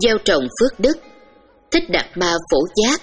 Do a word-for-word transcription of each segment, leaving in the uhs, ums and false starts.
gieo trồng phước đức. Thích Đạt Ma Phổ Giác.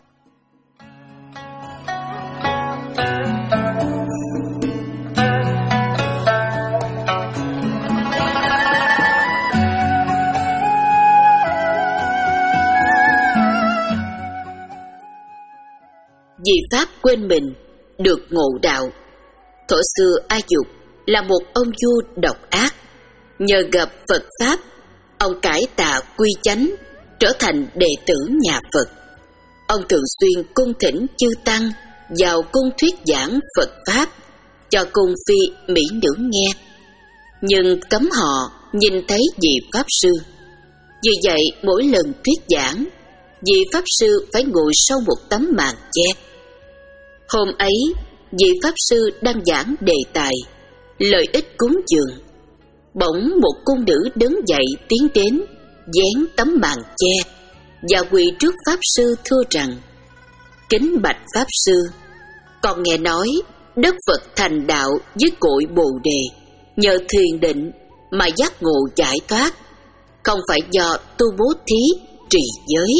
Vì pháp quên mình, được ngộ đạo. Thuở xưa A Dục là một ông vua độc ác. Nhờ gặp Phật Pháp, ông cải tà quy chánh, trở thành đệ tử nhà Phật. Ông thường xuyên cung thỉnh chư tăng vào cung thuyết giảng Phật Pháp cho cung phi mỹ nữ nghe, nhưng cấm họ nhìn thấy vị Pháp Sư. Vì vậy mỗi lần thuyết giảng, vị Pháp Sư phải ngồi sau một tấm màn che. Hôm ấy, vị Pháp Sư đang giảng đề tài lợi ích cúng dường. Bỗng một cung nữ đứng dậy tiến đến, vén tấm màn che và quỳ trước Pháp Sư thưa rằng: Kính bạch Pháp Sư, con nghe nói Đức Phật thành đạo với cội Bồ Đề, nhờ thiền định mà giác ngộ giải thoát, không phải do tu bố thí trì giới.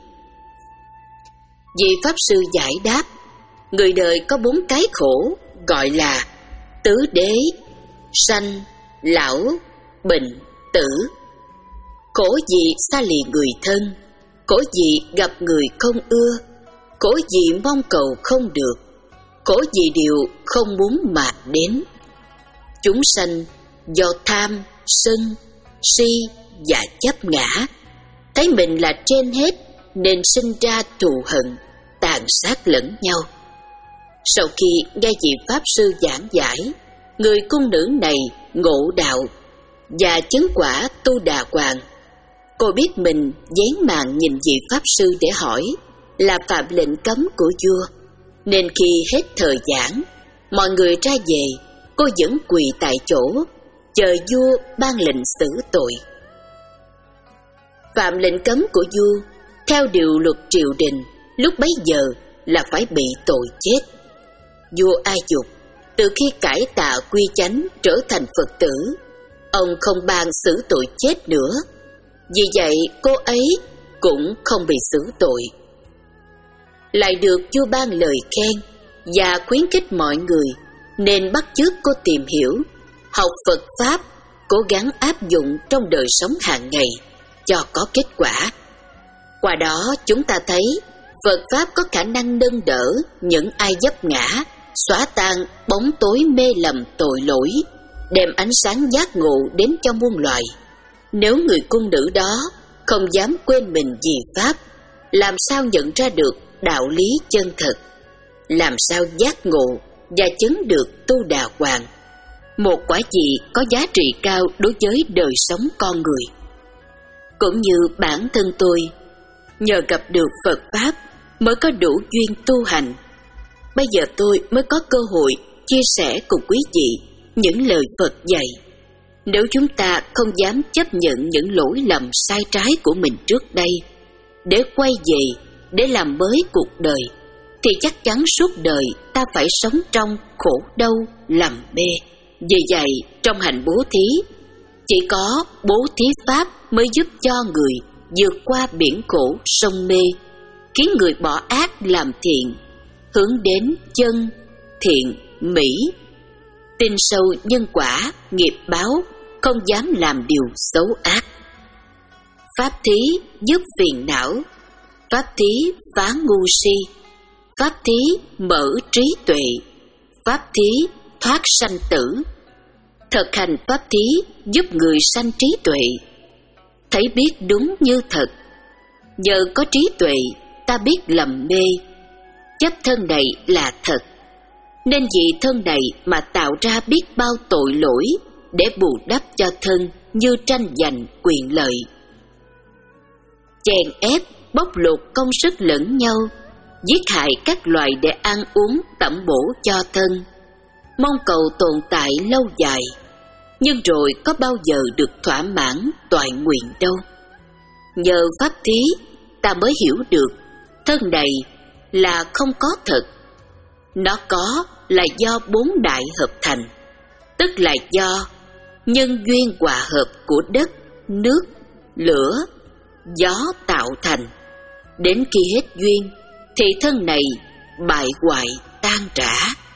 Vị Pháp Sư giải đáp: Người đời có bốn cái khổ, gọi là tứ đế, sanh, lão, bệnh, tử. Khổ gì xa lìa người thân, khổ gì gặp người không ưa, khổ gì mong cầu không được, khổ gì điều không muốn mà đến. Chúng sanh do tham, sân, si và chấp ngã, thấy mình là trên hết nên sinh ra thù hận, tàn sát lẫn nhau. Sau khi nghe vị Pháp Sư giảng giải, người cung nữ này ngộ đạo và chứng quả tu đà hoàng. Cô biết mình vén màn nhìn vị Pháp Sư để hỏi là phạm lệnh cấm của vua, nên khi hết thời giảng, mọi người ra về, cô vẫn quỳ tại chỗ, chờ vua ban lệnh xử tội. Phạm lệnh cấm của vua, theo điều luật triều đình, lúc bấy giờ là phải bị tội chết. Vua A Dục từ khi cải tà quy chánh trở thành Phật tử, ông không ban xử tội chết nữa. Vì vậy cô ấy cũng không bị xử tội. Lại được vua ban lời khen và khuyến khích mọi người nên bắt chước cô tìm hiểu, học Phật Pháp, cố gắng áp dụng trong đời sống hàng ngày cho có kết quả. Qua đó chúng ta thấy Phật Pháp có khả năng nâng đỡ những ai vấp ngã, xóa tan bóng tối mê lầm tội lỗi, đem ánh sáng giác ngộ đến cho muôn loài. Nếu người cung nữ đó không dám quên mình vì Pháp, làm sao nhận ra được đạo lý chân thật? Làm sao giác ngộ và chứng được tu đà hoàng, một quả gì có giá trị cao đối với đời sống con người? Cũng như bản thân tôi, nhờ gặp được Phật Pháp mới có đủ duyên tu hành. Bây giờ tôi mới có cơ hội chia sẻ cùng quý vị những lời Phật dạy. Nếu chúng ta không dám chấp nhận những lỗi lầm sai trái của mình trước đây, để quay về, để làm mới cuộc đời, thì chắc chắn suốt đời ta phải sống trong khổ đau, lầm mê. Vì vậy, trong hành bố thí, chỉ có bố thí Pháp mới giúp cho người vượt qua biển khổ sông mê, khiến người bỏ ác làm thiện, hướng đến chân, thiện, mỹ. Tin sâu nhân quả, nghiệp báo, không dám làm điều xấu ác. Pháp thí dứt phiền não, pháp thí phá ngu si, pháp thí mở trí tuệ, pháp thí thoát sanh tử. Thực hành pháp thí giúp người sanh trí tuệ, thấy biết đúng như thật. Nhờ có trí tuệ, ta biết lầm mê, chấp thân này là thật, nên vì thân này mà tạo ra biết bao tội lỗi để bù đắp cho thân như tranh giành quyền lợi. Chèn ép, bóc lột công sức lẫn nhau, giết hại các loài để ăn uống tẩm bổ cho thân, mong cầu tồn tại lâu dài, nhưng rồi có bao giờ được thỏa mãn toại nguyện đâu. Nhờ pháp thí, ta mới hiểu được thân này là không có thật. Nó có là do bốn đại hợp thành, tức là do nhân duyên hòa hợp của đất, nước, lửa, gió tạo thành. Đến khi hết duyên thì thân này bại hoại tan rã.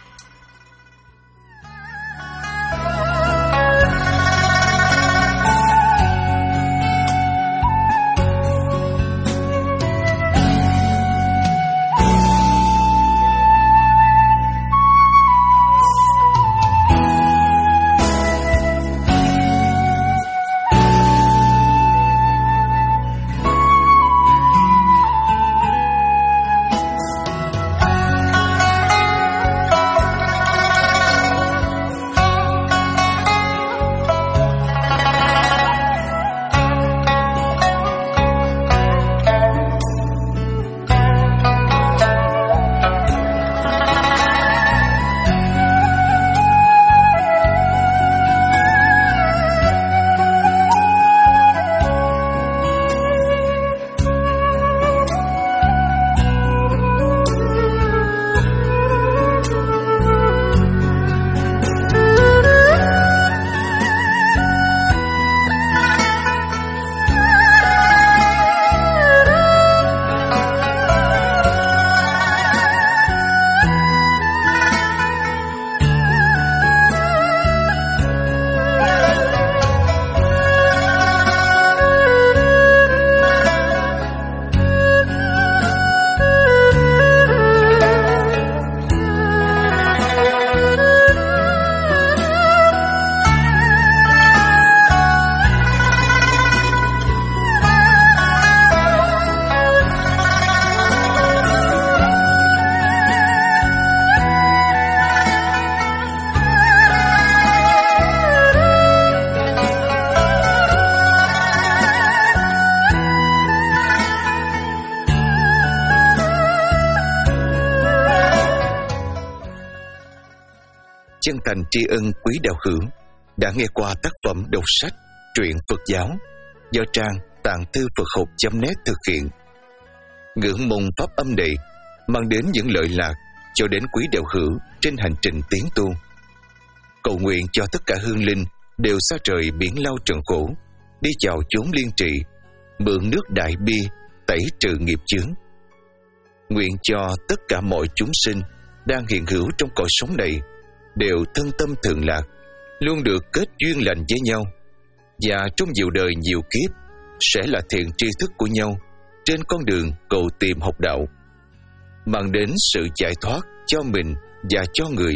Chân thành tri ân quý đạo hữu đã nghe qua tác phẩm đọc sách truyện Phật giáo do trang tạng thư Phật học chấm net thực hiện. Ngưỡng mong pháp âm này mang đến những lợi lạc cho đến quý đạo hữu trên hành trình tiến tu. Cầu nguyện cho tất cả hương linh đều xa trời biển lao trần khổ, đi vào chốn liên trị, mượn nước đại bi tẩy trừ nghiệp chướng. Nguyện cho tất cả mọi chúng sinh đang hiện hữu trong cõi sống này đều thân tâm thường lạc, luôn được kết duyên lành với nhau, và trong nhiều đời nhiều kiếp sẽ là thiện tri thức của nhau trên con đường cầu tìm học đạo, mang đến sự giải thoát cho mình và cho người.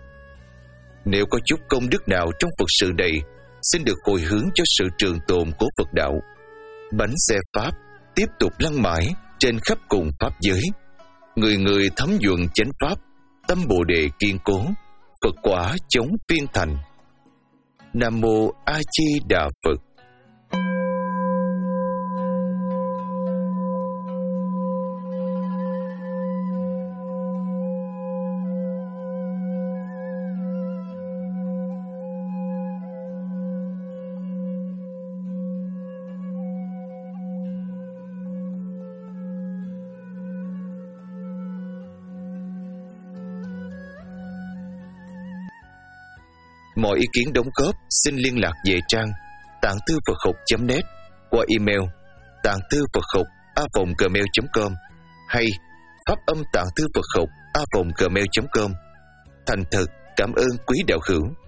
Nếu có chút công đức nào trong Phật sự này, xin được hồi hướng cho sự trường tồn của Phật đạo. Bánh xe Pháp tiếp tục lăn mãi trên khắp cùng Pháp giới, người người thấm nhuần chánh Pháp, tâm Bồ Đề kiên cố, Phật quả chống phiên thành. Nam Mô A Di Đà Phật. Mọi ý kiến đóng góp xin liên lạc về trang tạng thư Phật học chấm net qua email tạng thư Phật học a vòng gmail chấm com hay pháp âm tạng thư Phật học a vòng gmail chấm com. Thành thật cảm ơn quý đạo hữu.